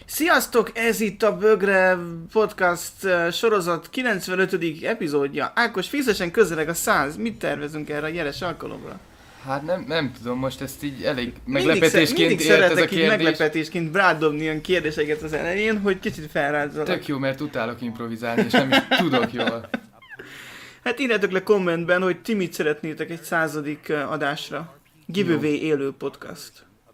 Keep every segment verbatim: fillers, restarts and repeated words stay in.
Sziasztok! Ez itt a Bögre Podcast sorozat kilencvenötödik epizódja. Ákos, fízesen közeleg a száz. Mit tervezünk erre a jeles alkalomra? Hát nem, nem tudom, most ezt így elég meglepetésként mindig, ért ez a így kérdés. meglepetésként rádobni ilyen kérdéseket az elején, hogy kicsit felrázzalak. Tök jó, mert utálok improvizálni, és nem is tudok jól. Hát írjátok le kommentben, hogy ti mit szeretnétek egy századik adásra. Giveaway élő podcast.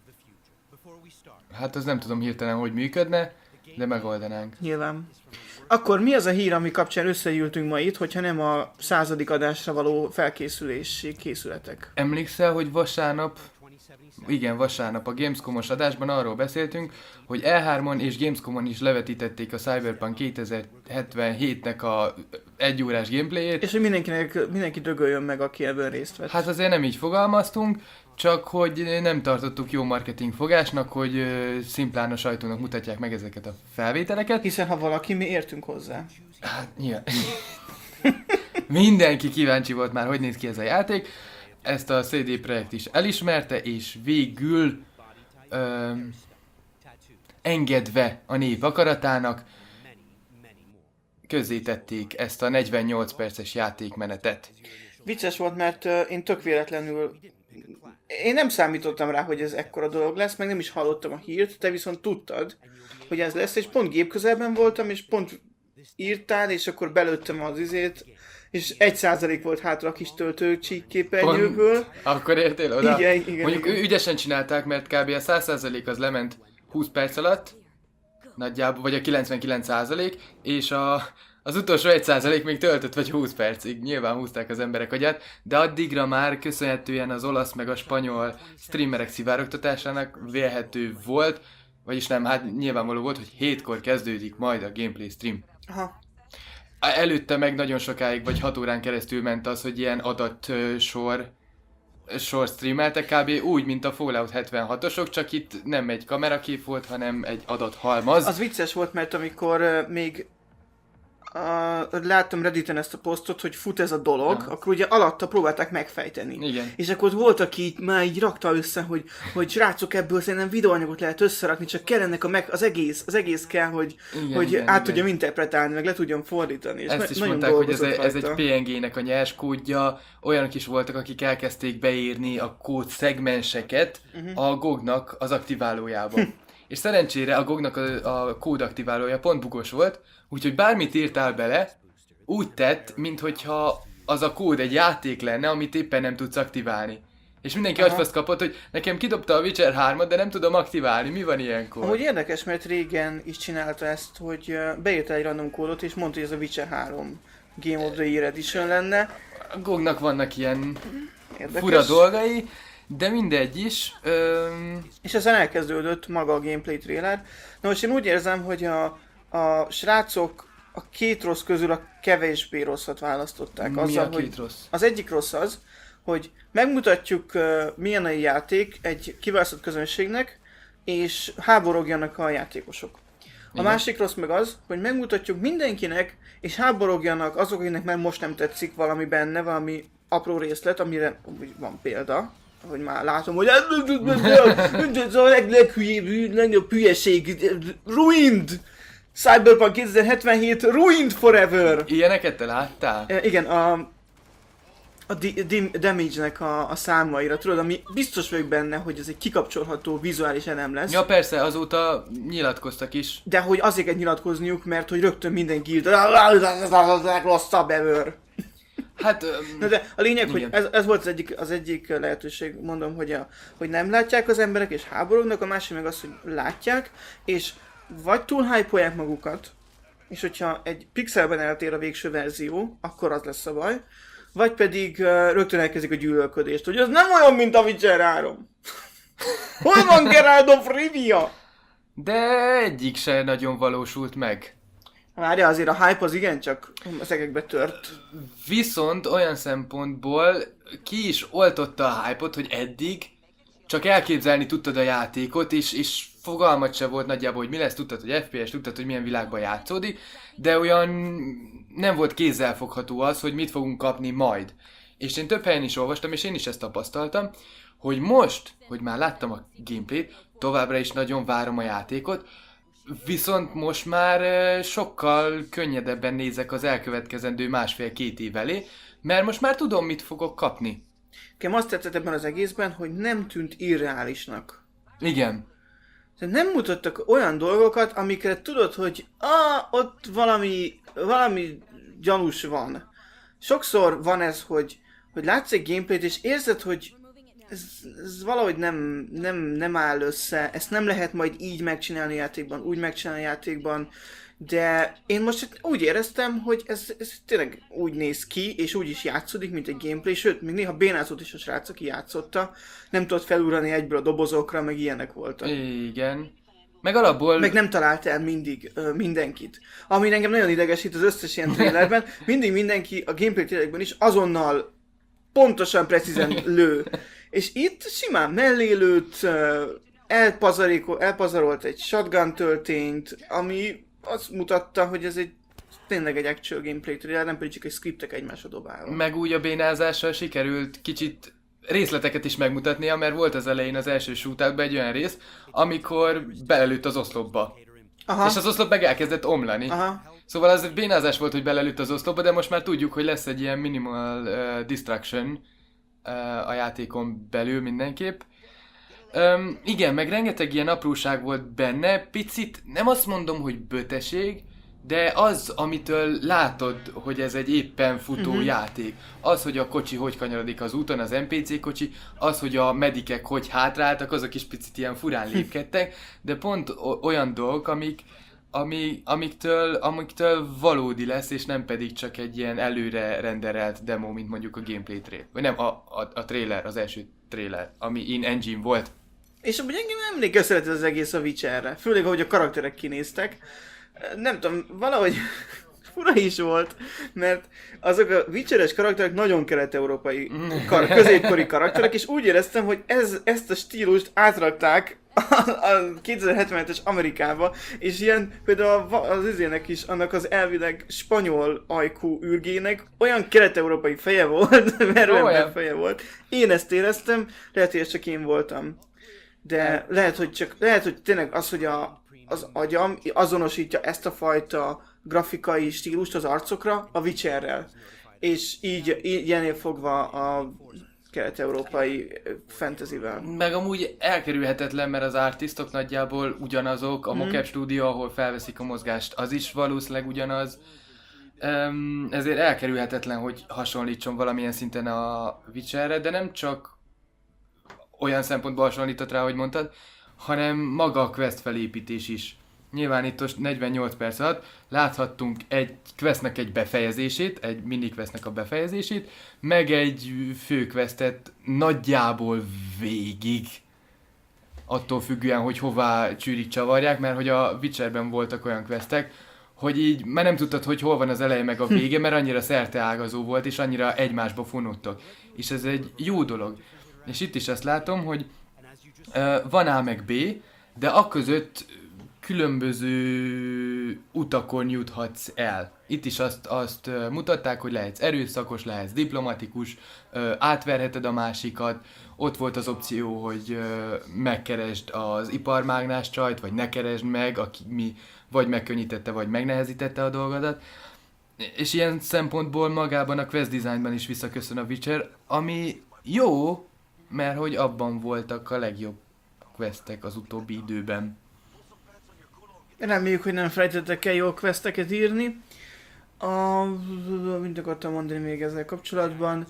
Hát az nem tudom hirtelen, hogy működne, de megoldanánk. Nyilván. Akkor mi az a hír, ami kapcsán összeültünk ma itt, hogyha nem a századik adásra való felkészülési készületek? Emlékszel, hogy vasárnap, igen, vasárnap a Gamescom-os adásban arról beszéltünk, hogy E hármon és Gamescom-on is levetítették a Cyberpunk kétezer-hetvenhétnek a egyórás gameplayét. És hogy mindenkinek, mindenki dögöljön meg, aki ebben részt vett. Hát azért nem így fogalmaztunk, csak hogy nem tartottuk jó marketing fogásnak, hogy ö, szimplán a sajtónak mutatják meg ezeket a felvételeket. Hiszen ha valaki, mi értünk hozzá. Hát nyilván. Mindenki kíváncsi volt már, hogy néz ki ez a játék. Ezt a cé dé Projekt is elismerte, és végül ö, engedve a nép akaratának közzétették ezt a negyvennyolc perces játékmenetet. Vicces volt, mert uh, én tök véletlenül én nem számítottam rá, hogy ez ekkora dolog lesz, meg nem is hallottam a hírt, te viszont tudtad, hogy ez lesz, és pont gépközelben voltam, és pont írtál, és akkor belőttem az izét, és egy százalék volt hátra a kis töltőcsík képernyőből. Akkor értél oda? Igen, igen, Mondjuk igen. ügyesen csinálták, mert kb. A száz százalék az lement húsz perc alatt, nagyjából, vagy a kilencvenkilenc százalék, és a, az utolsó egy százalék még töltött vagy húsz percig. Nyilván húzták az emberek agyát, de addigra már köszönhetően az olasz meg a spanyol streamerek szivárogtatásának vélhető volt, vagyis nem, hát nyilvánvaló volt, hogy hétkor kezdődik majd a gameplay stream. Aha. Előtte meg nagyon sokáig, vagy hat órán keresztül ment az, hogy ilyen adatsor sor streameltek, kb. Úgy, mint a Fallout hetvenhatosok, csak itt nem egy kamerakép volt, hanem egy adathalmaz. Az vicces volt, mert amikor uh, még uh, láttam Redditen ezt a posztot, hogy fut ez a dolog, ja. Akkor ugye alatta próbálták megfejteni. Igen. És akkor volt, aki így, már így rakta össze, hogy, hogy srácok, ebből szerintem videóanyagot lehet összerakni, csak kell ennek a meg, az egész, az egész kell, hogy, igen, hogy igen, át igen. tudjam interpretálni, meg le tudjam fordítani. És Ezt na- is nagyon mondták, hogy ez, dolgozott ez egy rajta. pé en gé-nek a nyerskódja, olyanok is voltak, akik elkezdték beírni a kód szegmenseket uh-huh. a gognak az aktiválójába. És szerencsére a gognak a, a kód aktiválója pont bugos volt, úgyhogy bármit írtál bele, úgy tett, minthogyha az a kód egy játék lenne, amit éppen nem tudsz aktiválni. És mindenki agyfaszt kapott, hogy nekem kidobta a Witcher hármat, de nem tudom aktiválni. Mi van ilyenkor? Ahogy érdekes, mert régen is csinálta ezt, hogy beírta egy random kódot, és mondta, hogy ez a Witcher három Game of the Year Edition lenne. A gognak vannak ilyen Érdekes. fura dolgai, de mindegy is. Öm... És ezen elkezdődött maga a gameplay trailer. Na most én úgy érzem, hogy a, a srácok a két rossz közül a kevésbé rosszat választották. Mi azzal, a két hogy rossz? Az egyik rossz az, hogy megmutatjuk uh, milyen a játék egy kiválasztott közönségnek, és háborogjanak a játékosok. A igen. másik rossz meg az, hogy megmutatjuk mindenkinek, és háborogjanak azok, akiknek már most nem tetszik valami benne, valami apró részlet, amire van példa. Hogy már látom, hogy ez a leghülyébb, legnagyobb hülyeség, ruined! Cyberpunk kétezer-hetvenhét ruined forever! Ilyeneket te láttál? E, igen, a, a di, di, damage-nek a, a számaira, tudod, ami biztos vagyok benne, hogy ez egy kikapcsolható vizuális elem lesz. Ja persze, azóta nyilatkoztak is. De hogy azért kell nyilatkozniuk, mert hogy rögtön minden guild rosszabb ever. Hát... Na de a lényeg, igen. hogy ez, ez volt az egyik, az egyik lehetőség, mondom, hogy, a, hogy nem látják az emberek és háborognak, a másik meg az, hogy látják, és vagy túl hype-olják magukat, és hogyha egy pixelben eltér a végső verzió, akkor az lesz a baj, vagy pedig uh, rögtön elkezdik a gyűlölködést, hogy ez nem olyan, mint a Witcher három. Hol van Geralt of Rivia? De egyik se nagyon valósult meg. Várja, azért a hype az igencsak a szegekbe tört. Viszont olyan szempontból ki is oltotta a hype-ot, hogy eddig csak elképzelni tudtad a játékot, és, és fogalmat se volt nagyjából, hogy mi lesz, tudtad, hogy ef pé es, tudtad, hogy milyen világban játszódik, de olyan nem volt kézzelfogható az, hogy mit fogunk kapni majd. És én több helyen is olvastam, és én is ezt tapasztaltam, hogy most, hogy már láttam a gameplayt, továbbra is nagyon várom a játékot, Viszont most már ö, sokkal könnyedebben nézek az elkövetkezendő másfél-két év elé, mert most már tudom, mit fogok kapni. Nekem azt tetszett ebben az egészben, hogy nem tűnt irreálisnak. Igen. Tehát nem mutattak olyan dolgokat, amikre tudod, hogy ah, ott valami, valami gyanús van. Sokszor van ez, hogy, hogy látsz egy gameplayt, és érzed, hogy ez, ez valahogy nem, nem, nem áll össze, ezt nem lehet majd így megcsinálni a játékban, úgy megcsinálni a játékban, de én most úgy éreztem, hogy ez, ez tényleg úgy néz ki, és úgy is játszódik, mint egy gameplay, sőt, még néha bénázott is a srác, aki játszotta, nem tudott felúrani egyből a dobozokra, meg ilyenek voltak. Igen. Meg alapból... Meg nem talált el mindig ö, mindenkit. Ami engem nagyon idegesít az összes ilyen trailerben, mindig mindenki a gameplay trailerben is azonnal pontosan, precízen lő. És itt simán mellé lőtt, elpazarolt egy shotgun töltényt, ami azt mutatta, hogy ez egy tényleg egy actual gameplay trailer, nem pedig csak egy scriptek egymásra dobálva. Meg úgy a bénázással sikerült kicsit részleteket is megmutatnia, mert volt az elején az első shootoutban egy olyan rész, amikor belelőtt az oszlopba. Aha. És az oszlop meg elkezdett omlani. Aha. Szóval az egy bénázás volt, hogy belelőtt az oszlopba, de most már tudjuk, hogy lesz egy ilyen minimal uh, distraction uh, a játékon belül mindenképp. Um, igen, meg rengeteg ilyen apróság volt benne, picit nem azt mondom, hogy böteség, de az, amitől látod, hogy ez egy éppen futó uh-huh. játék. Az, hogy a kocsi hogy kanyarodik az úton, az en pé cé kocsi, az, hogy a medikek hogy hátráltak, azok is picit ilyen furán lépkedtek, de pont o- olyan dolgok, amik, ami, amiktől, amiktől valódi lesz, és nem pedig csak egy ilyen előre renderelt demo, mint mondjuk a gameplay trailer. Vagy nem, a, a, a trailer, az első trailer, ami in-engine volt. És amúgy engem emlék összelet az egész a Witcherre, főleg ahogy a karakterek kinéztek. Nem tudom, valahogy fura is volt, mert azok a Witcheres karakterek nagyon kelet-európai, kar- középkori karakterek, és úgy éreztem, hogy ez, ezt a stílust átrakták a, a kétezer-hetvenhetes Amerikába, és ilyen például az izének is, annak az elvileg spanyol ajkú űrgének olyan kelet-európai feje volt, merőember feje volt. Én ezt éreztem, lehet, hogy ez csak én voltam. De lehet, hogy csak, lehet, hogy tényleg az, hogy a az agyam azonosítja ezt a fajta grafikai stílust az arcokra a Witcherrel. És így, így ilyenél fogva a kelet-európai fantasyvel. Meg amúgy elkerülhetetlen, mert az artistok nagyjából ugyanazok, a mm. mocap stúdió, ahol felveszik a mozgást, az is valószínűleg ugyanaz. Um, ezért elkerülhetetlen, hogy hasonlítson valamilyen szinten a Witcherre, de nem csak olyan szempontból hasonlított rá, hogy mondtad, hanem maga a quest felépítés is. Nyilván itt most negyvennyolc perc alatt láthattunk egy questnek egy befejezését, egy mini questnek a befejezését, meg egy fő questet nagyjából végig. Attól függően, hogy hová csűrik csavarják, mert hogy a Witcherben voltak olyan questek, hogy így már nem tudtad, hogy hol van az eleje meg a vége, mert annyira szerteágazó volt, és annyira egymásba fonódtak. És ez egy jó dolog. És itt is azt látom, hogy Uh, van A meg B, de aközött különböző utakon juthatsz el. Itt is azt, azt uh, mutatták, hogy lehetsz erőszakos, lehetsz diplomatikus, uh, átverheted a másikat. Ott volt az opció, hogy uh, megkeresd az iparmágnás csajt, vagy ne keresd meg, aki mi vagy megkönnyítette, vagy megnehezítette a dolgodat. És ilyen szempontból magában a quest designban is visszaköszön a Witcher, ami jó, mert hogy abban voltak a legjobb questek az utóbbi időben. Reméljük, hogy nem felejtettek el jó questeket írni. A... Mint akartam mondani még ezzel kapcsolatban.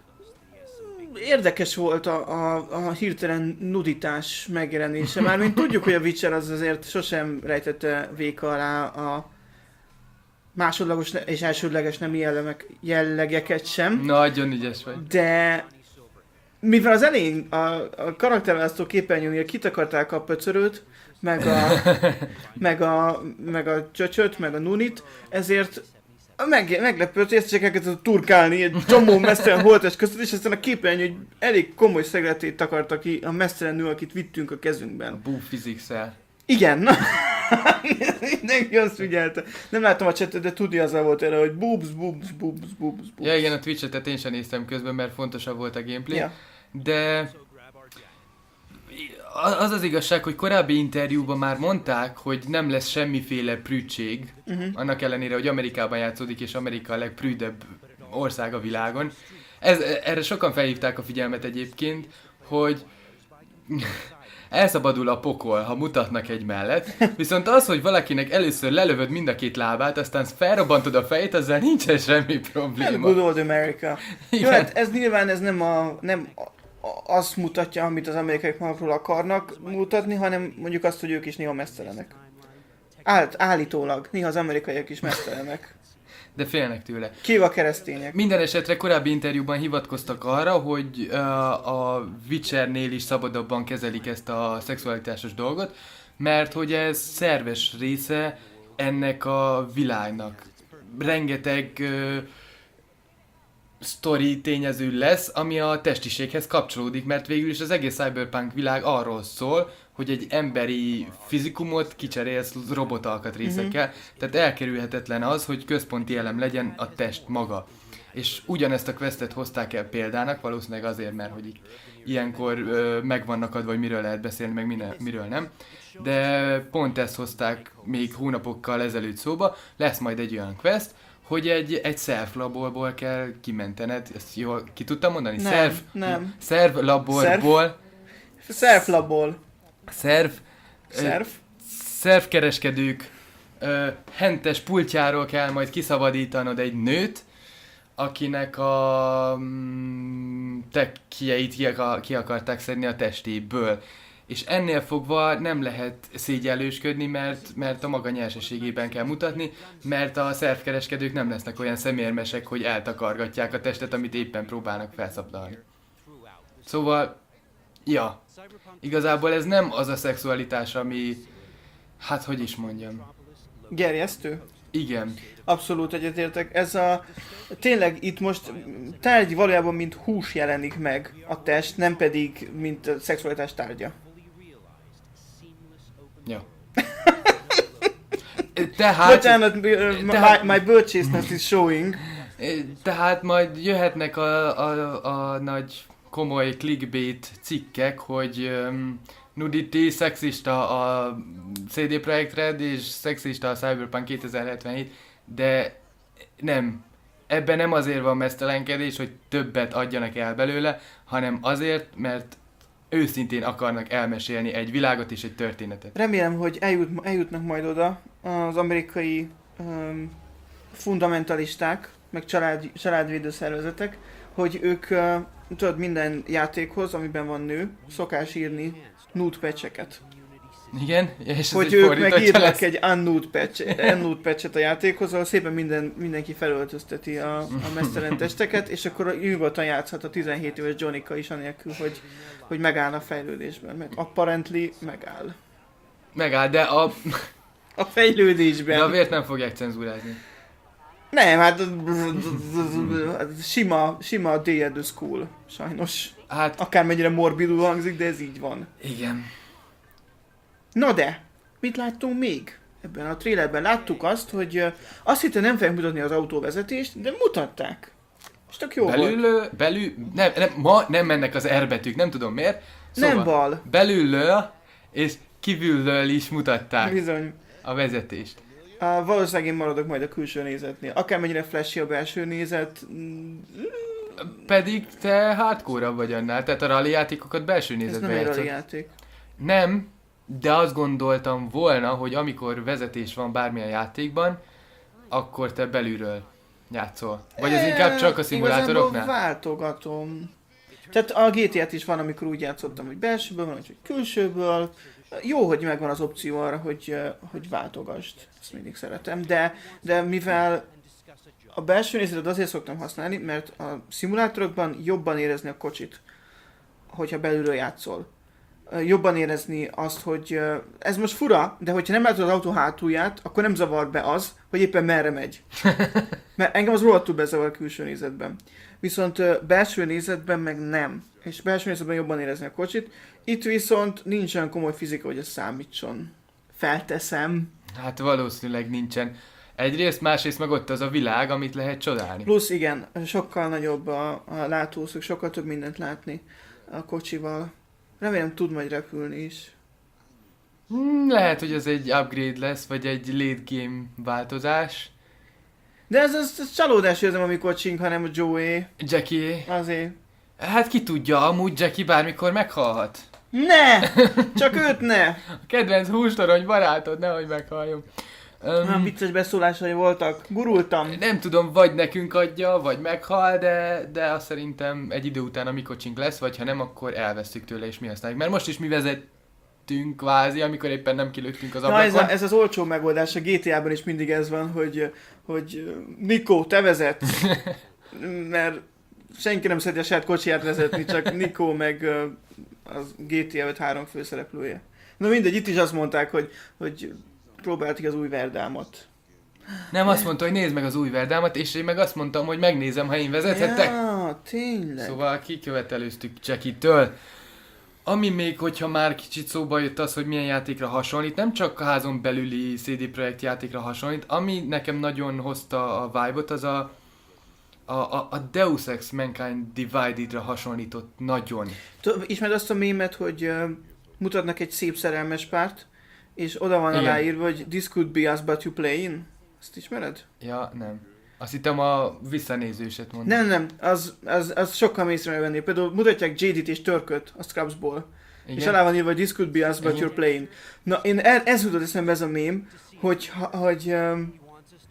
Érdekes volt a, a, a hirtelen nuditás megjelenése. Mármint tudjuk, hogy a Witcher az azért sosem rejtette véka alá a másodlagos és elsődleges nemi jellemek, jellegeket sem. Nagyon ügyes vagy. De mivel az elején a, a karakterválasztó képernyőnél kitakarták a pöcörőt, meg a, meg a, meg a csöcsöt, meg a nunit, ezért meg, meglepődött, hogy ezt csak elkezdett turkálni egy csomó mesztelen holtes között, és aztán a képernyő egy elég komoly szegletét takarta ki a mesztelen nő, akit vittünk a kezünkben. A Boo Physics-el. Igen, na, mindenki azt figyelte. Nem láttam a csetet, de tudni azzal volt erre, hogy boobs, boobs, boobs, boobs, boobs. Ja igen, a Twitch-et én sem néztem közben, mert fontosabb volt a gameplay. Ja. De az az igazság, hogy korábbi interjúban már mondták, hogy nem lesz semmiféle prűdség, uh-huh. annak ellenére, hogy Amerikában játszódik, és Amerika a legprűdebb ország a világon. Ez, erre sokan felhívták a figyelmet egyébként, hogy elszabadul a pokol, ha mutatnak egy mellett, viszont az, hogy valakinek először lelövöd mind a két lábát, aztán felrobbantod a fejét, azzal nincsen semmi probléma. Good old America. Jó, hát ez nyilván ez nem, a, nem azt mutatja, amit az amerikaiak magukról akarnak mutatni, hanem mondjuk azt, hogy ők is néha mesztelenek. Áll, állítólag, néha az amerikaiak is mesztelenek. De félnek tőle. Kiva a keresztények. Minden esetre korábbi interjúban hivatkoztak arra, hogy uh, a Witchernél is szabadabban kezelik ezt a szexualitásos dolgot, mert hogy ez szerves része ennek a világnak. Rengeteg uh, sztori tényező lesz, ami a testiséghez kapcsolódik, mert végül is az egész cyberpunk világ arról szól, hogy egy emberi fizikumot kicserélsz robotalkatrészekkel, uh-huh. tehát elkerülhetetlen az, hogy központi elem legyen a test maga. És ugyanezt a questet hozták el példának, valószínűleg azért, mert hogy ilyenkor ö, meg vannak adva, hogy miről lehet beszélni, meg mine, miről nem. De pont ezt hozták még hónapokkal ezelőtt szóba, lesz majd egy olyan quest, hogy egy, egy self-laborból kell kimentened, ezt jól ki tudtam mondani? Nem, self, nem. Self-laborból. Self-labból. Szerv, Szerv? szervkereskedők ö, hentes pultjáról kell majd kiszabadítanod egy nőt, akinek a mm, tekkjeit ki, akar, ki akarták szedni a testéből. És ennél fogva nem lehet szégyellősködni, mert, mert a maga nyersességében kell mutatni, mert a szervkereskedők nem lesznek olyan szemérmesek, hogy eltakargatják a testet, amit éppen próbálnak felszabdalni. Szóval, ja, igazából ez nem az a szexualitás, ami, hát hogy is mondjam. Gerjesztő? Igen. Abszolút egyetértek. Ez a... Tényleg itt most tárgy valójában mint hús jelenik meg a test, nem pedig mint a szexualitás tárgya. Ja. Tehát... Bocsánat, my, tehát, my bölcsésznek is showing. Tehát majd jöhetnek a, a, a nagy komoly clickbait cikkek, hogy um, nudity, szexista a cé dé Projekt Red és szexista a Cyberpunk kétezer-hetvenhét, de nem. Ebben nem azért van mesztelenkedés, hogy többet adjanak el belőle, hanem azért, mert őszintén akarnak elmesélni egy világot és egy történetet. Remélem, hogy eljut, eljutnak majd oda az amerikai um, fundamentalisták, meg család, családvédő szervezetek, hogy ők, uh, tudod, minden játékhoz, amiben van nő, szokás írni nude patcheket. Igen, és hogy ők meg írnak egy unnude patch, unnude patchet a játékhoz, ahol szépen minden, mindenki felöltözteti a, a mesztelen testeket, és akkor nyugodtan játszhat a tizenhét éves Johnnyka is anélkül, hogy, hogy megáll a fejlődésben. Meg apparently megáll. Megáll, de a... a fejlődésben. De a vért nem fogják cenzúrázni. Nem, hát sima, sima day at the school, sajnos. Hát... Akármennyire morbidul hangzik, de ez így van. Igen. Na de, mit láttunk még? Ebben a trailerben láttuk azt, hogy uh, azt hittem nem fogják mutatni az autóvezetést, de mutatták. És tök jó belül, volt. Belül, nem, nem, ma nem mennek az R betűk, nem tudom miért. Szóval nem bal. Belülről és kívülről is mutatták. Bizony. A vezetést. Uh, valószínűleg én maradok majd a külső nézetnél. Akármennyire flashy a belső nézet. Pedig te hardcore-rabb vagy annál, tehát a rally játékokat belső nézetben játszod. Ez játszod. nem egy rally játék. Nem, de azt gondoltam volna, hogy amikor vezetés van bármilyen játékban, akkor te belülről játszol. Vagy ez inkább csak a szimulátoroknál? Igazából váltogatom. Tehát a gé té á-t is van, amikor úgy játszottam, hogy belsőből van, vagy külsőből. Jó, hogy megvan az opció arra, hogy, hogy váltogasd. Ezt mindig szeretem. De, de mivel a belső nézetet azért szoktam használni, mert a szimulátorokban jobban érezni a kocsit, hogyha belülről játszol. Jobban érezni azt, hogy ez most fura, de hogyha nem látod az autó hátulját, akkor nem zavar be az, hogy éppen merre megy. Mert engem az rohadtul bezavar külső nézetben. Viszont belső nézetben meg nem. És belső nézetben jobban érezni a kocsit. Itt viszont nincs olyan komoly fizika, hogy ez számítson. Felteszem. Hát valószínűleg nincsen. Egyrészt, másrészt meg ott az a világ, amit lehet csodálni. Plusz igen, sokkal nagyobb a, a látószög, sokkal több mindent látni a kocsival. Remélem tud majd repülni is. Hmm, lehet, hogy ez egy upgrade lesz, vagy egy late game változás. De ez, ez, ez csalódás érzem, amikor Csink, hanem a Joey. Jackie, Azért. hát ki tudja, amúgy Jackie bármikor meghalhat. Ne! Csak őt ne! A kedvenc hústorony barátod, nehogy meghalljon. Olyan Um, vicces beszólásai voltak. Gurultam. nem tudom, vagy nekünk adja, vagy meghal, de, de azt szerintem egy idő után a Mikocsink lesz, vagy ha nem, akkor elvesztük tőle és mi használjuk. Mert most is mi vezettünk kvázi, amikor éppen nem kilőttünk az Na ablakon. ez, a, ez az olcsó megoldás, a gé té á-ban is mindig ez van, hogy, hogy Nikó, te vezetsz. Mert senki nem szereti a saját kocsiját vezetni, csak Nikó meg ö, az gé té á öt három főszereplője. Na mindegy, itt is azt mondták, hogy, hogy próbáltuk az új Verdámot. Nem, azt mondta, hogy nézd meg az új Verdámat, és én meg azt mondtam, hogy megnézem, ha én vezethettek. Ja, tényleg. Szóval kikövetelőztük Jackie-től. Ami még, hogyha már kicsit szóba jött az, hogy milyen játékra hasonlít, nem csak a házon belüli cé dé Projekt játékra hasonlít, ami nekem nagyon hozta a vibe-ot, az a, a, a, a Deus Ex Mankind Divided-ra hasonlított nagyon. T- Ismered azt a mémet, hogy uh, mutatnak egy szép szerelmes párt, és oda van Igen. aláírva, hogy this could be us, but you playing? Ezt ismered? Ja, nem. Azt hittem a visszanézőset mondani. Nem, nem, az, az, az sokkal mélyszerűen venni. Például mutatják jé dét és Törköt a Scrubsból. És alá van írva, hogy this could be us, but Igen. you're playing. Na, én el, ez jutott eszembe ez a mém, hogy, ha- hogy um,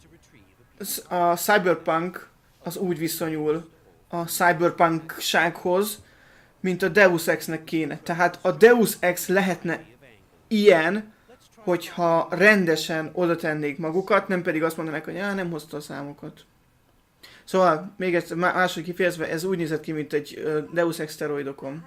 a cyberpunk az úgy viszonyul a cyberpunksághoz, mint a Deus Ex-nek kéne. Tehát a Deus Ex lehetne ilyen, hogyha rendesen oda tennék magukat, nem pedig azt mondanák, hogy á, nem hozta a számokat. Szóval, még egyszer máshogy kifejezve, ez úgy nézett ki, mint egy uh, Deus Ex szteroidokon.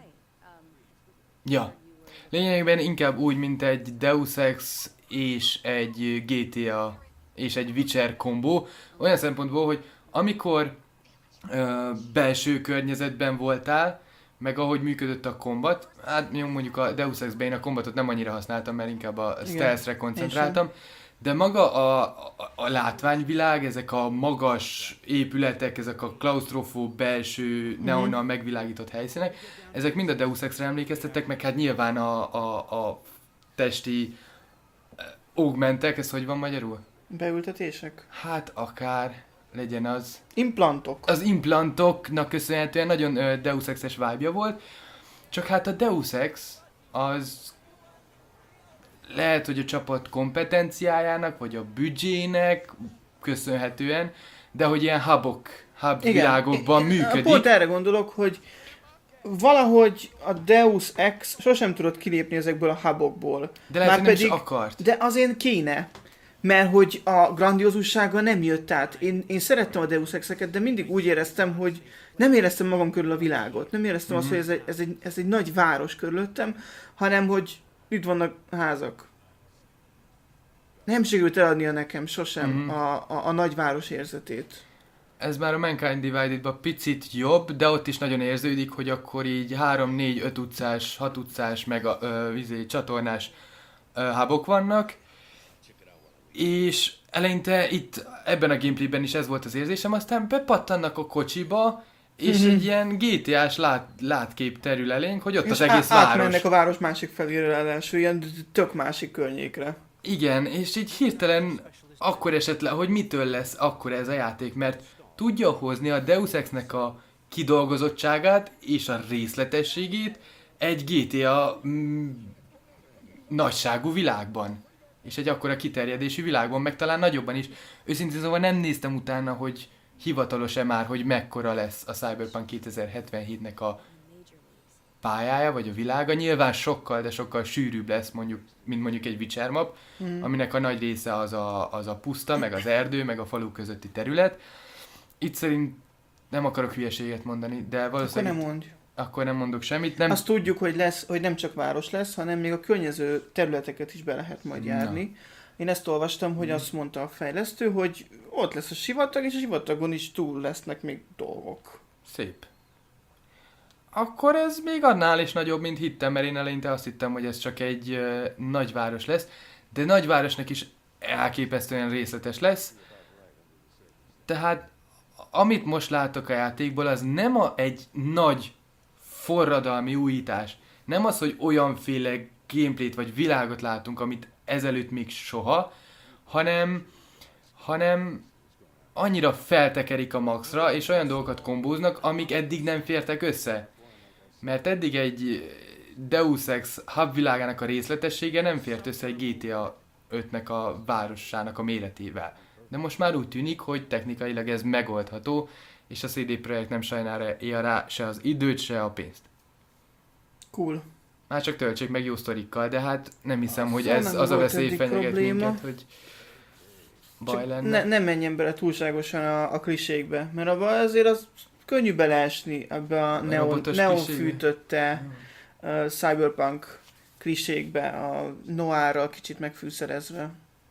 Ja. Lényegében inkább úgy, mint egy Deus Ex és egy gé té á és egy Witcher kombó. Olyan szempontból, hogy amikor ö, belső környezetben voltál, meg ahogy működött a kombat, hát jó, mondjuk a Deus Ex-ben én a kombatot nem annyira használtam, mert inkább a stealth-re koncentráltam, de maga a, a, a látványvilág, ezek a magas épületek, ezek a klaustrofób belső neonnal megvilágított helyszínek, ezek mind a Deus Ex-re emlékeztettek, meg hát nyilván a, a, a testi eh, augmentek, ez hogy van magyarul? Beültetések? Hát akár legyen az. Implantok. Az implantoknak köszönhetően nagyon ö, Deus Ex-es vibe-ja volt, csak hát a Deus Ex az lehet, hogy a csapat kompetenciájának, vagy a büdzsének köszönhetően, de hogy ilyen hubok, hub világokban működik. Pont erre gondolok, hogy valahogy a Deus Ex sosem tudott kilépni ezekből a hubokból. De lehet, Már hogy nem pedig, is akart. De azért kéne. Mert hogy a grandiózussága nem jött át. Én, én szerettem a Deus Ex-eket, de mindig úgy éreztem, hogy nem éreztem magam körül a világot. Nem éreztem Mhm. azt, hogy ez egy, ez, egy, ez egy nagy város körülöttem, hanem hogy itt vannak házak. Nem sikerült eladnia nekem sosem Mhm. a, a, a nagyváros érzetét. Ez már a Mankind Divided-ban picit jobb, de ott is nagyon érződik, hogy akkor így három, négy, öt utcás, hat utcás, meg a ö, izé, csatornás ö, hubok vannak. És eleinte itt ebben a gameplayben is ez volt az érzésem, aztán bepattannak a kocsiba, és Mhm. egy ilyen gé té á-s lát, látkép terül elénk, hogy ott És az egész á- város. átmennek a város másik felére, ráadásul ilyen tök másik környékre. Igen, és így hirtelen akkor esett le, hogy mitől lesz akkor ez a játék, mert tudja hozni a Deus Ex-nek a kidolgozottságát és a részletességét egy gé té á mm, nagyságú világban. És egy akkora kiterjedésű világban, meg talán nagyobban is. Őszintén szóval nem néztem utána, hogy hivatalos-e már, hogy mekkora lesz a Cyberpunk kétezer-hetvenhétnek a pályája, vagy a világa. Nyilván sokkal, de sokkal sűrűbb lesz, mondjuk, mint mondjuk egy Witcher map, Mm. aminek a nagy része az a, az a puszta, meg az erdő, meg a falu közötti terület. Itt szerint nem akarok hülyeséget mondani, de Akkor valószínűleg nem itt- mondj. akkor nem mondok semmit. Nem... Azt tudjuk, hogy lesz, hogy nem csak város lesz, hanem még a környező területeket is be lehet majd Na. járni. Én ezt olvastam, hogy Mhm. azt mondta a fejlesztő, hogy ott lesz a sivatag, és a sivatagon is túl lesznek még dolgok. Szép. Akkor ez még annál is nagyobb, mint hittem, mert én eleinte azt hittem, hogy ez csak egy uh, nagyváros lesz, de nagyvárosnak is elképesztően részletes lesz. Tehát amit most látok a játékból, az nem a, egy nagy forradalmi újítás. Nem az, hogy olyanféle gameplayt vagy világot látunk, amit ezelőtt még soha, hanem, hanem annyira feltekerik a maxra, és olyan dolgokat kombóznak, amik eddig nem fértek össze. Mert eddig egy Deus Ex hub világának a részletessége nem fért össze egy G T A ötnek a városának a méretével. De most már úgy tűnik, hogy technikailag ez megoldható, és a cé dé Projekt nem sajnálja rá se az időt, se a pénzt. Cool. Már csak töltsék meg jó sztorikkal, de hát nem hiszem, hogy Szóval ez nem az a volt veszély eddig fenyeget probléma. minket, hogy baj Csak lenne. ne, ne menjen bele túlságosan a, a klisékbe, mert abban azért az könnyű beleesni ebbe a neon, robotos neon klisékbe? fűtötte uh, cyberpunk klisékbe, a noárral kicsit megfűszerezve.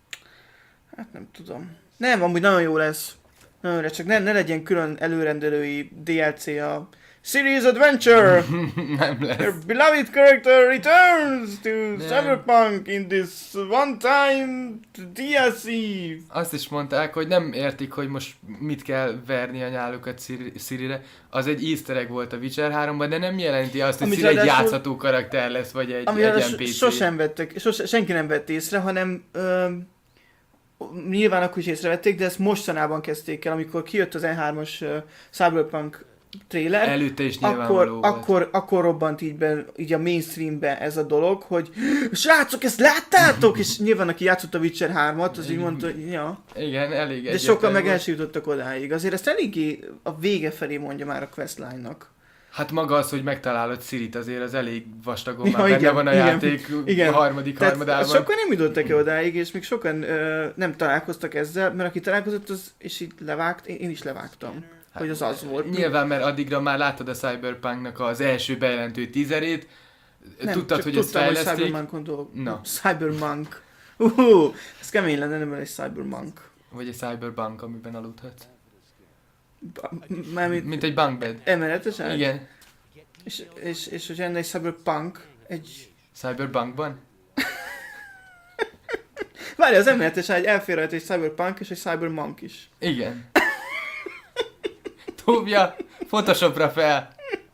Hát nem tudom. Nem, amúgy nagyon jó lesz. Nagyon jó lesz, csak ne, ne legyen külön előrendelői dé el cé a Series Adventure! Nem lesz. Your beloved character returns to Nem. Cyberpunk in this one-time dé el cé! Azt is mondták, hogy nem értik, hogy most mit kell verni a nyálukat Siri- Sirire. Az egy easter egg volt a Witcher háromban, de nem jelenti azt, hogy Amit Siri egy ráadásul- játszható karakter lesz, vagy egy, Amire egy so- en pé cé. sosem vettek, sose, senki nem vett észre, hanem ö, nyilván akkor is észrevették, de ezt mostanában kezdték el, amikor kijött az E hármas ö, Cyberpunk trailer, Előtte is akkor, nyilvánvaló volt. akkor, akkor robbant így, be, így a mainstreambe ez a dolog, hogy srácok, ezt láttátok? És nyilván aki játszott a Witcher hármat, az így mondta, hogy ja. Igen, elég De egyértelmű sokan meg volt. el sem jutottak odáig. Azért ezt eléggé a vége felé mondja már a questline-nak. Hát maga az, hogy megtalálod Sirit, azért az elég vastagon Ja, már benne igen, van a igen, játék igen. a harmadik Tehát harmadában. sokan nem jutottak el odáig, és még sokan ö, nem találkoztak ezzel, mert aki találkozott, az, és így levágt, én, én is levágtam, Hát, hogy az az volt. Nyilván, mert addigra már láttad a Cyberpunknak az első bejelentő tízerét, Nem, tudtad, csak hogy ezt tudtam, hogy fejleszték. Cybermonkon dolg... Na. Cybermonk. Uh, ez kemény lenne, nem egy Cybermonk. Vagy egy Cyberbank, amiben aludhatsz. Ba- Mármint Mint egy bunkbed. emeletes ágy? Igen. És, és, és hogy lenne egy Cyberpunk, egy... Cyberbankban? Várj, az emeletes ágy elfér rajta egy Cyberpunk és egy Cybermonk is. Igen. Tóbja, Photoshopra fel.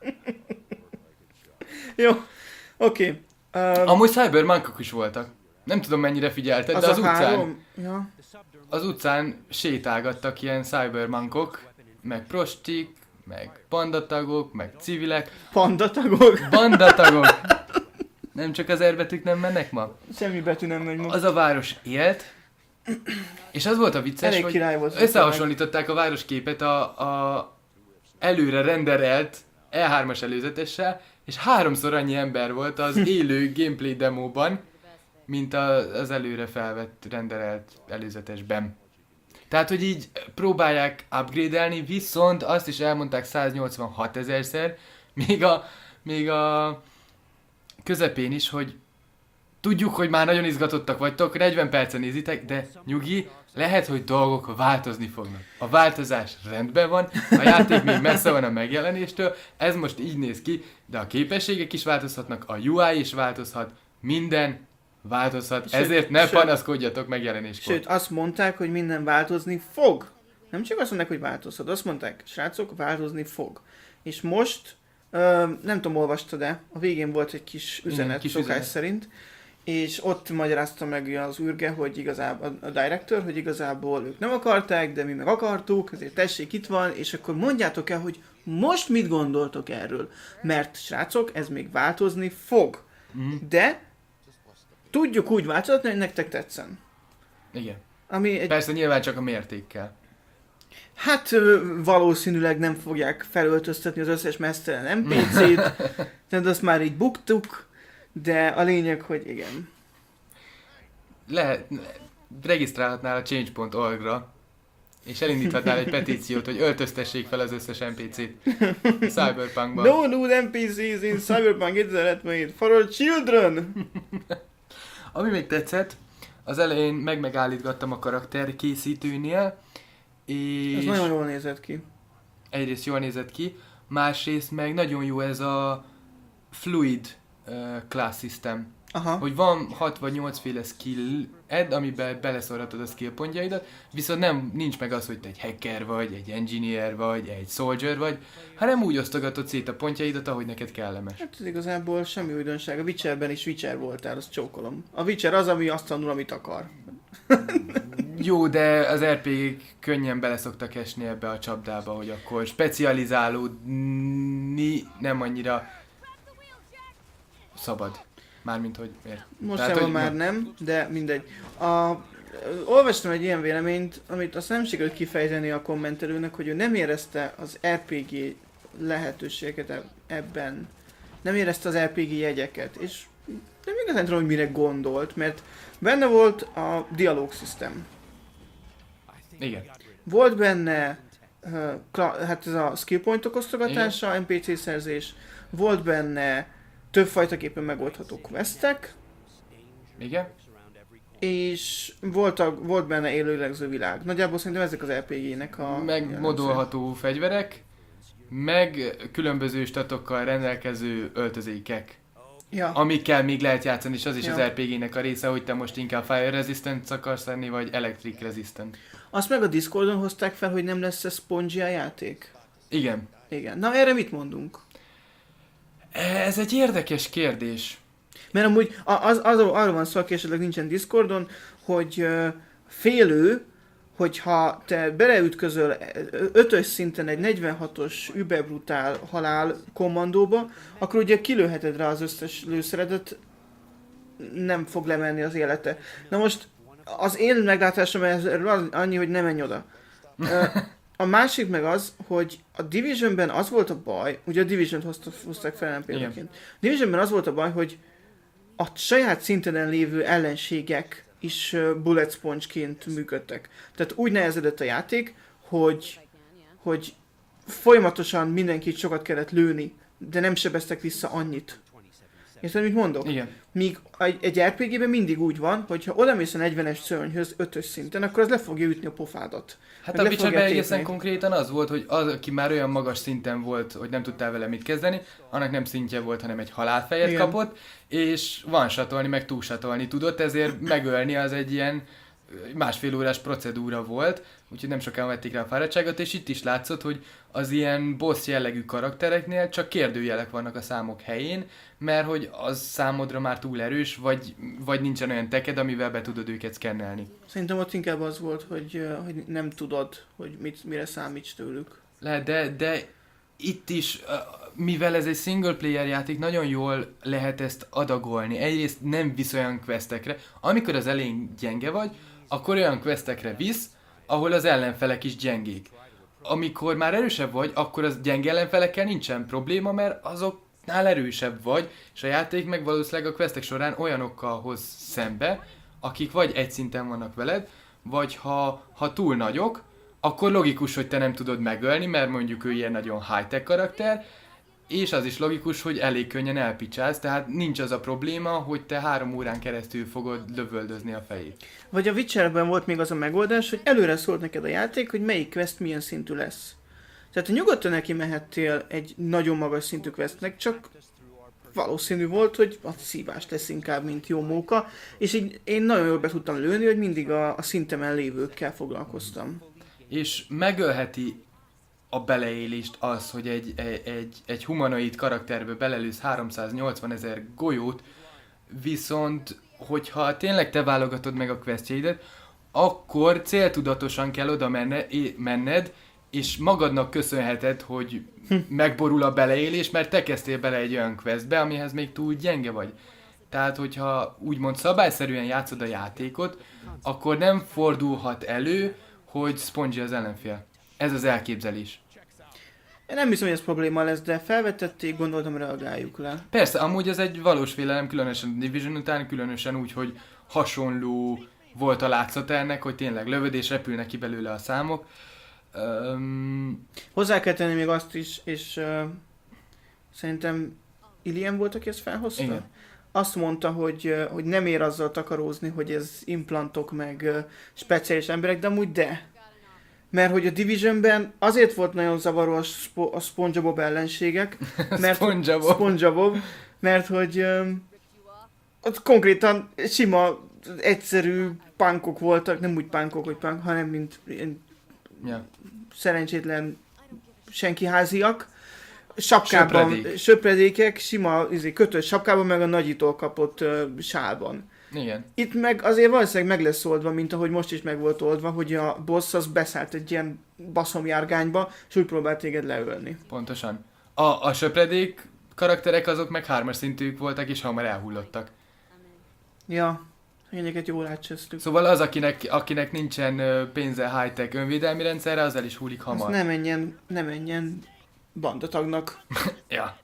Jó, oké. Okay. Um, Amúgy Cybermonkok is voltak. Nem tudom mennyire figyelted, az de az a utcán, három... Ja. az utcán sétálgattak ilyen cybermonkok, meg prostik, meg pandatagok, meg civilek. Pandatagok. Bandatagok! Nem csak az erbetűk nem mennek ma? Semmi betű nem megy ma. Az a város élt, és az volt a vicces, Elég hogy király volt. összehasonlították a városképet a, a előre renderelt E hármas előzetessel, és háromszor annyi ember volt az élő gameplay demóban, mint a, az előre felvett renderelt előzetesben. Tehát, hogy így próbálják upgrade-elni, viszont azt is elmondták száznyolcvanhat ezerszer, még a, még a közepén is, hogy tudjuk, hogy már nagyon izgatottak vagytok, negyven percen nézitek, de nyugi, lehet, hogy dolgok változni fognak. A változás rendben van, a játék még messze van a megjelenéstől, ez most így néz ki, de a képességek is változhatnak, a u i is változhat, minden változhat, Sőt, ezért ne sőt, panaszkodjatok megjelenéskor. Sőt, azt mondták, hogy minden változni fog. Nem csak azt mondták, hogy változhat, azt mondták, srácok, változni fog. És most, ö, nem tudom, olvastad-e, a végén volt egy kis üzenet, Igen, kis szokás üzenet. szerint, és ott magyarázta meg az űrge, hogy igazából a director, hogy igazából ők nem akarták, de mi meg akartuk, ezért tessék, itt van, és akkor mondjátok el, hogy most mit gondoltok erről. Mert srácok, ez még változni fog. Mhm. De tudjuk úgy változtatni, hogy nektek tetszen. Igen. Ami egy, Persze nyilván csak a mértékkel. hát ö, valószínűleg nem fogják felöltöztetni az összes mesztelen em pé cét, tehát azt már így buktuk, de a lényeg, hogy igen. Lehet, regisztrálhatnál a change pont org-ra, és elindíthatnál egy petíciót, hogy öltöztessék fel az összes en pé cét Cyberpunkban. No nude em pé cés in Cyberpunk kétezer-hetvenhét for our children! Ami még tetszett, az elején meg-megállítgattam a karakter készítőnél, és Ez nagyon jól nézett ki. egyrészt jól nézett ki, másrészt meg nagyon jó ez a fluid uh, class system. Aha. hogy van hat vagy nyolc féle skill-ed, amiben beleszorhatod a skill pontjaidat, viszont nem, nincs meg az, hogy te egy hacker vagy, egy engineer vagy, egy soldier vagy, hanem úgy osztogatod szét a pontjaidat, ahogy neked kellemes. Hát ez igazából semmi újdonság. A Witcherben is Witcher voltál, azt csókolom. A Witcher az, ami azt tanul, amit akar. Jó, de az er pé gé-k könnyen bele szoktak esni ebbe a csapdába, hogy akkor specializálódni nem annyira szabad. Mármint, hogy miért? Mostában hogy már nem, de mindegy. A, olvastam egy ilyen véleményt, amit azt nem sikerült kifejteni a kommentelőnek, hogy ő nem érezte az er pé gé lehetőségeket eb- ebben. Nem érezte az er pé gé jegyeket, és nem igazán tudom, hogy mire gondolt, mert benne volt a dialog system. Igen. Volt benne uh, kla- hát ez a skill pointok osztogatása, en pé cé szerzés, volt benne többfajtaképpen megoldható questek, Igen? és voltak, volt benne élőlegző világ. Nagyjából szerintem ezek az er pé gé-nek a... Meg modolható fegyverek, meg különböző statokkal rendelkező öltözékek. Ja. Amikkel még lehet játszani, és az is Ja. az er pé gé-nek a része, hogy te most inkább Fire Resistant akarsz lenni, vagy Electric Resistant. Azt meg a Discordon hozták fel, hogy nem lesz ez spongy a játék. Igen. Igen. Na erre mit mondunk? Ez egy érdekes kérdés. Mert amúgy az, az, arról van szó, aki esetleg nincsen Discordon, hogy uh, félő, hogyha te beleütközöl ötös szinten egy negyvenhatos überbrutál halál kommandóba, akkor ugye kilőheted rá az összes lőszeredet, nem fog lemenni az élete. Na most az én meglátásom erről az annyi, hogy ne menj oda. Ö, A másik meg az, hogy a Divisionben az volt a baj, ugye a Division-t hozta- hozták fel nem példaként. A Divisionben az volt a baj, hogy a saját szintenen lévő ellenségek is ö, bullet sponge-ként működtek. Tehát úgy nehezedett a játék, hogy, hogy folyamatosan mindenkit sokat kellett lőni, de nem sebeztek vissza annyit. Érted, mit mondok? Igen. Míg egy, egy er pé gében mindig úgy van, hogy ha odamész a negyvenes szörnyhöz ötös szinten, akkor az le fogja ütni a pofádat. Hát Meg a le Witcherben fogják egészen tépni. konkrétan az volt, hogy az, aki már olyan magas szinten volt, hogy nem tudtál vele mit kezdeni, annak nem szintje volt, hanem egy halálfejet Igen. kapott, és one-shotolni, meg two-shotolni tudott, ezért megölni az egy ilyen másfél órás procedúra volt, úgyhogy nem sokan vették rá a fáradtságot, és itt is látszott, hogy az ilyen boss jellegű karaktereknél csak kérdőjelek vannak a számok helyén, mert hogy az számodra már túl erős, vagy, vagy nincsen olyan teked, amivel be tudod őket szkennelni. Szerintem ott inkább az volt, hogy, ö, hogy nem tudod, hogy mit, mire számíts tőlük. Lehet, de, de itt is, uh, mivel ez egy single player játék, nagyon jól lehet ezt adagolni. Egyrészt nem visz olyan questekre. Amikor az elején gyenge vagy, akkor olyan questekre visz, ahol az ellenfelek is gyengék. Amikor már erősebb vagy, akkor az gyenge ellenfelekkel nincsen probléma, mert azoknál erősebb vagy, és a játék meg valószínűleg a questek során olyanokkal hoz szembe, akik vagy egy szinten vannak veled, vagy ha, ha túl nagyok, akkor logikus, hogy te nem tudod megölni, mert mondjuk ő ilyen nagyon high-tech karakter, és az is logikus, hogy elég könnyen elpicsálsz, tehát nincs az a probléma, hogy te három órán keresztül fogod lövöldözni a fejét. Vagy a Witcherben volt még az a megoldás, hogy előre szólt neked a játék, hogy melyik quest milyen szintű lesz. Tehát nyugodtan neki mehettél egy nagyon magas szintű questnek, csak valószínű volt, hogy a szívás lesz inkább, mint jó móka, és így én nagyon jól be tudtam lőni, hogy mindig a, a szintemen lévőkkel foglalkoztam. És megölheti a beleélést az, hogy egy, egy, egy, egy humanoid karakterbe belelősz háromszáznyolcvan ezer golyót, viszont hogyha tényleg te válogatod meg a questjeidet, akkor céltudatosan kell oda menne, é- menned, és magadnak köszönheted, hogy megborul a beleélés, mert te kezdtél bele egy olyan questbe, amihez még túl gyenge vagy. Tehát, hogyha úgymond szabályszerűen játszod a játékot, akkor nem fordulhat elő, hogy spongy az ellenfél. Ez az elképzelés. Én nem hiszem, hogy ez probléma lesz, de felvetették, gondoltam, reagáljuk le. Persze, amúgy ez egy valós félelem, különösen a Division után, különösen úgy, hogy hasonló volt a látszata ennek, hogy tényleg lövöd és repülnek ki belőle a számok. Um, Hozzá kell tenni még azt is, és uh, szerintem Ilian volt, aki ezt felhozta? Igen. Azt mondta, hogy, uh, hogy nem ér azzal takarózni, hogy ez implantok meg uh, speciális emberek, de amúgy de. Mert hogy a Divisionben azért volt nagyon zavaró a, spo- a SpongeBob ellenségek, mert SpongeBob. SpongeBob, mert hogy um, ott konkrétan sima, egyszerű punkok voltak, nem úgy punkok, hogy punk, hanem mint ilyen Ja. szerencsétlen senkiháziak. Sapkában, Söpredék. söpredékek, sima izé, kötött sapkában, meg a nagyitól kapott uh, sálban. Igen. Itt meg azért valószínűleg meg lesz oldva, mint ahogy most is meg volt oldva, hogy a boss az beszállt egy ilyen baszomjárgányba, és úgy próbált téged leölni. Pontosan. A, a söpredék karakterek azok meg hármas szintűk voltak, és hamar elhullottak. Ja, lényeket jól átcsöztük. Szóval az, akinek, akinek nincsen ö, pénze high-tech önvédelmi rendszerre, az el is hullik Az hamar. ne menjen, ne menjen bandatagnak. Ja.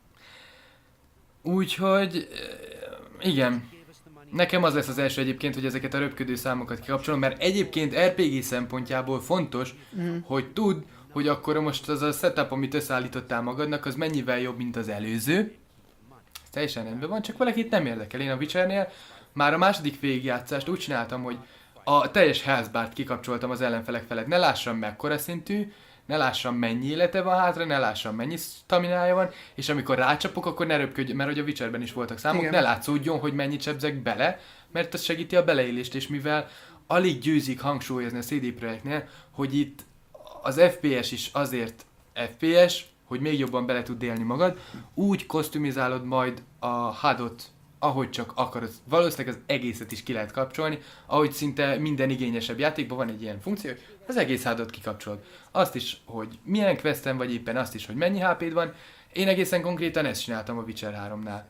Úgyhogy, ö, igen. Nekem az lesz az első egyébként, hogy ezeket a röpködő számokat kikapcsolom, mert egyébként er pé gé szempontjából fontos, Mm. hogy tudd, hogy akkor most az a setup, amit összeállítottál magadnak, az mennyivel jobb, mint az előző. Ez teljesen rendben van, csak valakit nem érdekel. Én a Witchernél már a második végigjátszást úgy csináltam, hogy a teljes health bart kikapcsoltam az ellenfelek felett. Ne lássam mekkora szintű, ne lássam mennyi élete van hátra, ne lássam mennyi staminája van, és amikor rácsapok, akkor ne röpködj, mert hogy a Witcherben is voltak számok, Igen. ne látszódjon, hogy mennyit sebzek bele, mert ez segíti a beleélést, és mivel alig győzik hangsúlyozni a cé dé Projektnél, hogy itt az ef pé es is azért ef pé es, hogy még jobban bele tud élni magad, úgy kosztümizálod majd a hádot, ahogy csak akarod. Valószínűleg az egészet is ki lehet kapcsolni, ahogy szinte minden igényesebb játékban van egy ilyen funkció, hogy az egész hádot kikapcsolod. Azt is, hogy milyen questen vagy éppen azt is, hogy mennyi há péd van. Én egészen konkrétan ezt csináltam a Witcher háromnál.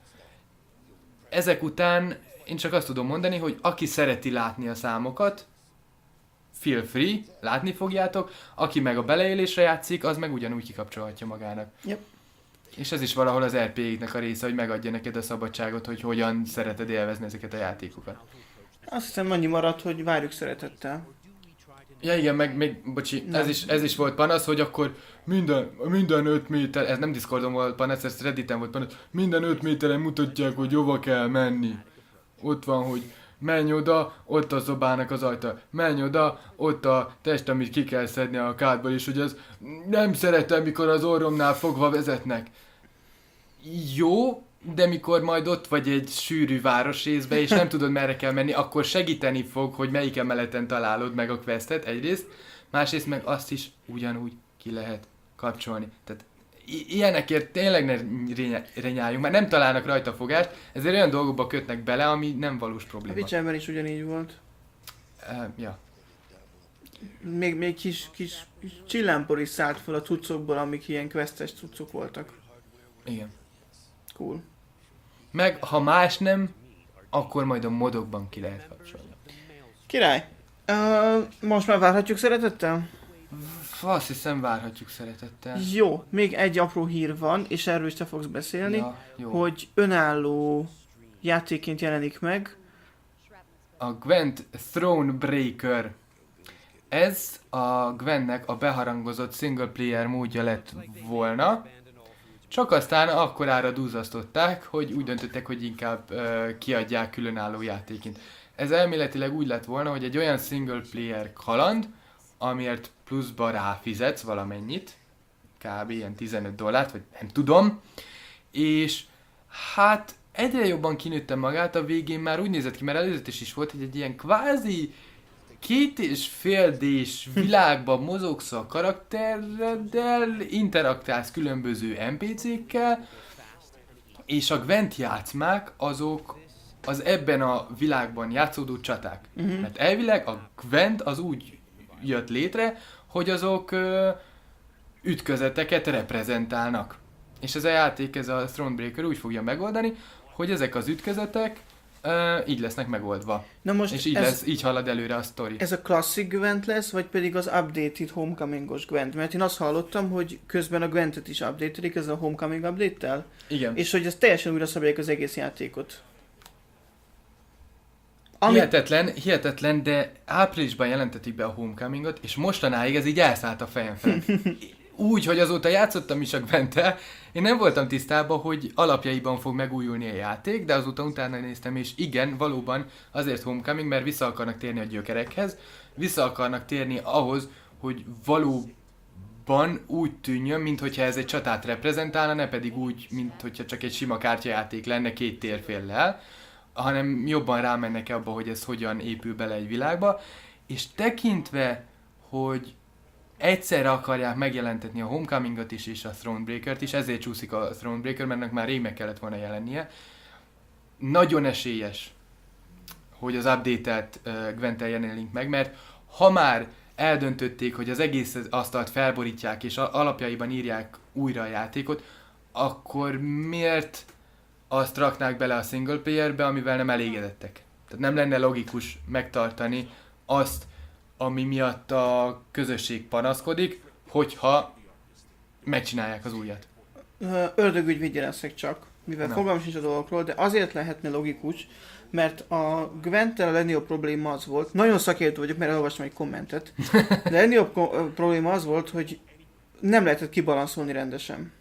Ezek után én csak azt tudom mondani, hogy aki szereti látni a számokat, feel free, látni fogjátok, aki meg a beleélésre játszik, az meg ugyanúgy kikapcsolhatja magának. Yep. És ez is valahol az er pé gé-nek a része, hogy megadja neked a szabadságot, hogy hogyan szereted élvezni ezeket a játékokat. Azt hiszem annyi maradt, hogy várjuk szeretettel. Ja igen, meg még, bocsi, Nem. ez is, ez is volt panasz, hogy akkor minden, minden öt méter, ez nem Discordon volt panasz, ez Redditen volt panasz, minden öt méteren mutatják, hogy hova kell menni. Ott van, hogy menj oda, ott a szobának az ajta, menj oda, ott a test, amit ki kell szedni a kádból, és hogy az nem szeretem, mikor az orromnál fogva vezetnek. Jó, de mikor majd ott vagy egy sűrű városrészbe, és nem tudod merre kell menni, akkor segíteni fog, hogy melyik emeleten találod meg a questet egyrészt, másrészt meg azt is ugyanúgy ki lehet kapcsolni. Tehát i- ilyenekért tényleg ne rénye- renyáljunk, mert nem találnak rajta fogást, ezért olyan dolgokba kötnek bele, ami nem valós A probléma. Witcherben is ugyanígy volt. Uh, ja. Még, még kis, kis, kis csillámpor is szállt fel a cuccokból, amik ilyen questes cuccok voltak. Igen. Cool. Meg ha más nem, akkor majd a modokban ki lehet kapcsolni. Király! Uh, most már várhatjuk szeretettel? Azt hiszem várhatjuk szeretettel. Jó, még egy apró hír van, és erről is te fogsz beszélni, Ja, jó. hogy önálló játékként jelenik meg. A Gwent Thronebreaker. Ez a Gwennek a beharangozott single player módja lett volna, csak aztán akkorára duzzasztották, hogy úgy döntöttek, hogy inkább uh, kiadják különálló játékként. Ez elméletileg úgy lett volna, hogy egy olyan single player kaland, amiért pluszba ráfizetsz valamennyit, kb. Ilyen tizenöt dollárt, vagy nem tudom, és hát egyre jobban kinőtte magát, a végén már úgy nézett ki, mert előzetes is volt, hogy egy ilyen kvázi két és fél dés világban mozogsz a karaktereddel, interaktálsz különböző en pé cékkel, és a Gwent játszmák azok az ebben a világban játszódó csaták. Uh-huh. Mert elvileg a Gwent az úgy jött létre, hogy azok ö, ütközeteket reprezentálnak. És ez a játék, ez a Thronebreaker úgy fogja megoldani, hogy ezek az ütközetek ö, így lesznek megoldva. Na most És így, ez, lesz, így halad előre a sztori. ez a Classic Gwent lesz, vagy pedig az Updated Homecoming-os Gwent? Mert én azt hallottam, hogy közben a Gwentet is update-elik, ez a Homecoming update-tel, Igen. és hogy ez teljesen újra szabálják az egész játékot. Ami... Hihetetlen, hihetetlen, de áprilisban jelentetik be a Homecomingot, és mostanáig ez így elszállt a fejem fel. Úgy, hogy azóta játszottam is a Gwenttel, én nem voltam tisztában, hogy alapjaiban fog megújulni a játék, de azóta utána néztem, és igen, valóban azért Homecoming, mert vissza akarnak térni a gyökerekhez, vissza akarnak térni ahhoz, hogy valóban úgy tűnjön, mintha ez egy csatát reprezentálna, ne pedig úgy, mintha csak egy sima kártyajáték lenne két térféllel, hanem jobban rámennek abba, hogy ez hogyan épül bele egy világba, és tekintve, hogy egyszerre akarják megjelentetni a Homecomingot is és a Thronebreaker-t is, ezért csúszik a Thronebreaker, mert ennek már rég meg kellett volna jelennie. Nagyon esélyes, hogy az update-et uh, Gwent-tel jelenik meg, mert ha már eldöntötték, hogy az egész asztalt felborítják és alapjaiban írják újra a játékot, akkor miért azt raknák bele a single playerbe, amivel nem elégedettek? Tehát nem lenne logikus megtartani azt, ami miatt a közösség panaszkodik, hogyha megcsinálják az újat. Ördögügyvédje leszek csak, mivel Na. fogalmam sincs a dolgokról, de azért lehetne logikus, mert a Gwent-tel a legnagyobb probléma az volt, nagyon szakértő vagyok, mert elolvastam egy kommentet, de a legnagyobb ko- probléma az volt, hogy nem lehetett kibalanszolni rendesen.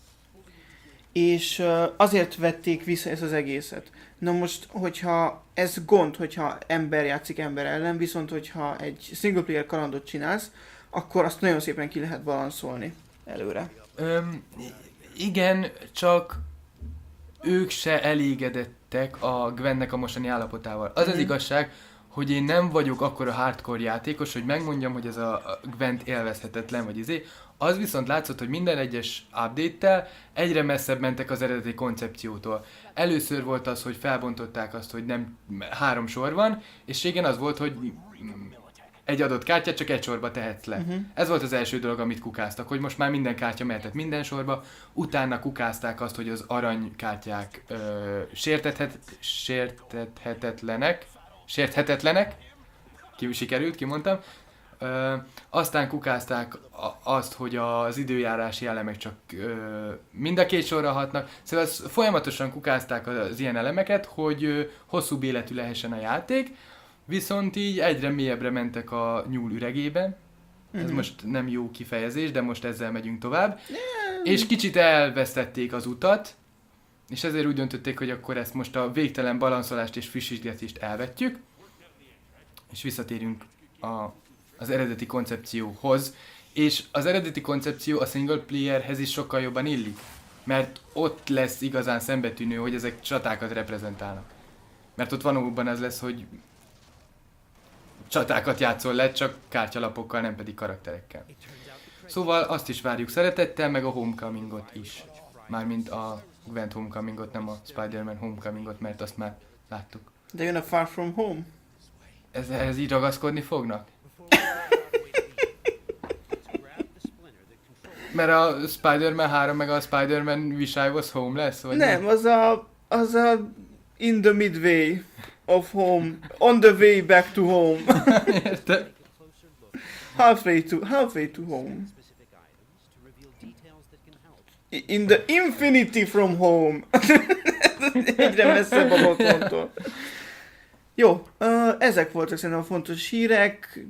És azért vették vissza ezt az egészet. Na most, hogyha ez gond, hogyha ember játszik ember ellen, viszont hogyha egy single player kalandot csinálsz, akkor azt nagyon szépen ki lehet balanszolni előre. Öm, igen, csak ők se elégedettek a Gwentnek a mostani állapotával. Az az Mhm. igazság, hogy én nem vagyok akkora hardcore játékos, hogy megmondjam, hogy ez a Gwent élvezhetetlen, vagy izé. Az viszont látszott, hogy minden egyes update-tel egyre messzebb mentek az eredeti koncepciótól. Először volt az, hogy felbontották azt, hogy nem három sor van, és régen az volt, hogy egy adott kártyát csak egy sorba tehetsz le. Uh-huh. Ez volt az első dolog, amit kukáztak, hogy most már minden kártya mehetett minden sorba, utána kukázták azt, hogy az aranykártyák ö, sértethet, sértethetetlenek, sérthetetlenek, ki sikerült, kimondtam. Ö, aztán kukázták a, azt, hogy az időjárási elemek csak ö, mind a két sorra hatnak. Szóval az, folyamatosan kukázták az ilyen elemeket, hogy ö, hosszúbb életű lehessen a játék, viszont így egyre mélyebbre mentek a nyúl üregében. Ez Mhm. most nem jó kifejezés, de most ezzel megyünk tovább. És kicsit elvesztették az utat, és ezért úgy döntötték, hogy akkor ezt most a végtelen balanszolást és frissítgetést elvetjük, és visszatérünk a, az eredeti koncepcióhoz. És az eredeti koncepció a single playerhez is sokkal jobban illik, mert ott lesz igazán szembetűnő, hogy ezek csatákat reprezentálnak. Mert ott valóban az lesz, hogy csatákat játszol le, csak kártyalapokkal, nem pedig karakterekkel. Szóval azt is várjuk szeretettel, meg a Homecomingot is. Mármint a Gwent Homecomingot, nem a Spider-Man Homecomingot, mert azt már láttuk. De jön a Far From Home? Ez, ez így ragaszkodni fognak? Mert a Spider-Man három meg a Spider-Man Wish I Was Home lesz? Vagy Nem, az a, az a In the Midway of Home, On the Way Back to Home. Érted? Halfway to, halfway to Home. In the Infinity from Home. Egyre messzebb az otthontól. Jó, uh, ezek voltak szerintem a fontos hírek.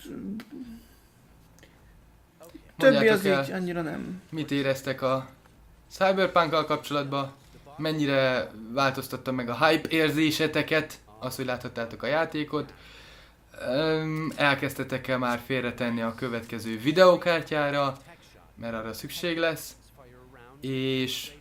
Többi Mondjátok az el, így annyira nem. mit éreztek a Cyberpunk-kal kapcsolatban? Mennyire változtatta meg a hype érzéseteket? Az, hogy láthattátok a játékot? Um, elkezdtetek-e már félretenni a következő videókártyára? Mert arra szükség lesz. És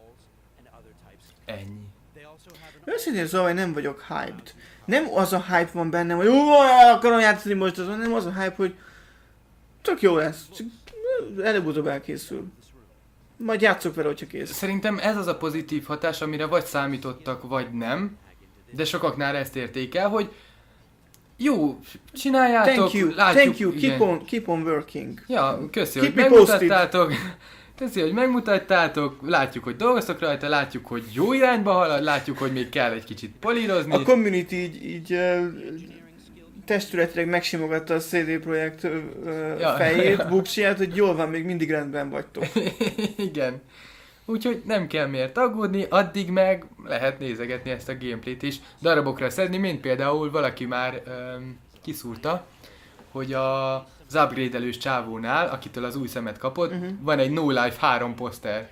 ennyi. Őszintén szóval nem vagyok hyped. Nem az a hype van bennem, hogy ó, akarom játszani most azon, nem az a hype, hogy tök jó lesz, csak előbb-utóbb elkészül. Majd játszok vele, hogyha kész. Szerintem ez az a pozitív hatás, amire vagy számítottak, vagy nem. De sokaknál ezt érték el, hogy jó, csináljátok, Thank you, látjuk. thank you, igen. keep on, keep on working. Ja, köszi, Keep hogy me megmutattátok. Köszi, hogy megmutattátok, látjuk, hogy dolgoztok rajta, látjuk, hogy jó irányba halad, látjuk, hogy még kell egy kicsit polírozni. A community így, így uh, testületileg megsimogatta a cé dé Projekt uh, Ja. fejét, buksiját, hogy jól van, még mindig rendben vagytok. Igen. Úgyhogy nem kell miért aggódni, addig meg lehet nézegetni ezt a gameplayt is, darabokra szedni, mint például valaki már um, kiszúrta, hogy a, az upgrade-elős csávónál, akitől az új szemet kapott, Mhm. van egy No Life három poszter.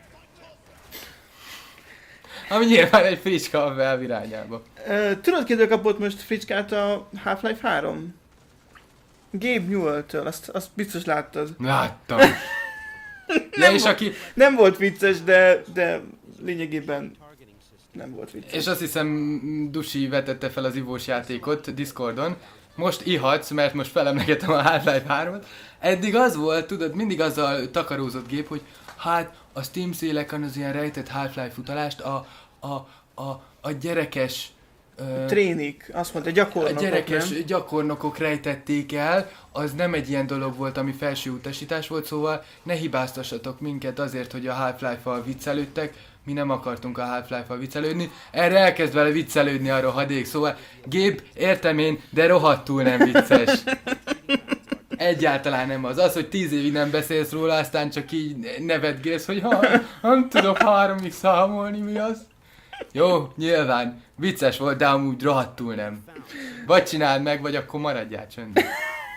Ami nyilván egy fricska a Valve irányába. Uh, tudod, kitől kapott most fricskát a Half-Life három? Gabe Newell-től, azt, azt biztos láttad. Láttam. Ja, és aki... Nem volt vicces, de, de lényegében nem volt vicces. És azt hiszem Dusi vetette fel az ivós játékot Discordon. Most ihatsz, mert most felemlegetem a Half-Life hármat. Eddig az volt, tudod, mindig azzal takarózott gép, hogy hát a Steam széleken az ilyen rejtett Half-Life utalást a, a, a, a gyerekes... Uh, Trénik, azt mondta, gyakornokok, A gyerekes nem? gyakornokok rejtették el, az nem egy ilyen dolog volt, ami felső utasítás volt, szóval ne hibáztassatok minket azért, hogy a Half-Life-val viccelődtek, mi nem akartunk a Half-Life-val viccelődni, erre elkezd vele viccelődni a rohadék, szóval gép, értem én, de rohadtul nem vicces. Egyáltalán nem az. Az, hogy tíz évig nem beszélsz róla, aztán csak így nevetgélsz, hogy ha, nem tudok háromig számolni, mi az? Jó, nyilván, vicces volt, de amúgy rohadtul nem. Vagy csináld meg, vagy akkor maradjál csöndben.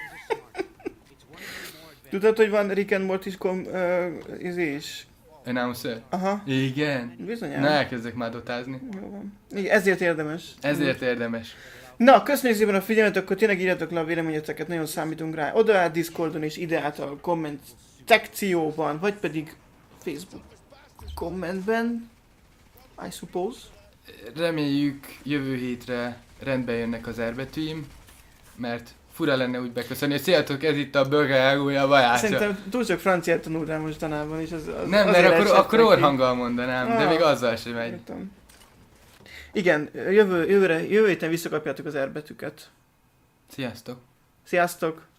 Tudod, hogy van Rick and Morty kom, uh, izé is? Announcer? Aha. Igen. Bizonyán. Na, elkezdek már dotázni. Jó van. Igen, ezért érdemes. Ezért érdemes. Na, köszönjük szépen a figyelmet, akkor tényleg írjatok le a véleményeteket, nagyon számítunk rá. Oda át Discordon és ide át a komment szekcióban, vagy pedig Facebook kommentben, I suppose. Reméljük jövő hétre rendbe jönnek az erbetűim, mert fura lenne úgy beköszönni, hogy sziasztok, ez itt a Burger Elgója Bajácsa. Szerintem túl sok franciát tanultál mostanában, és az, az Nem, mert akkor, akkor orhanggal mondanám, Ah. de még azzal sem megy. Értem. Igen, jövő, jövőre, jövő héten visszakapjátok az erbetűket. Sziasztok! Sziasztok!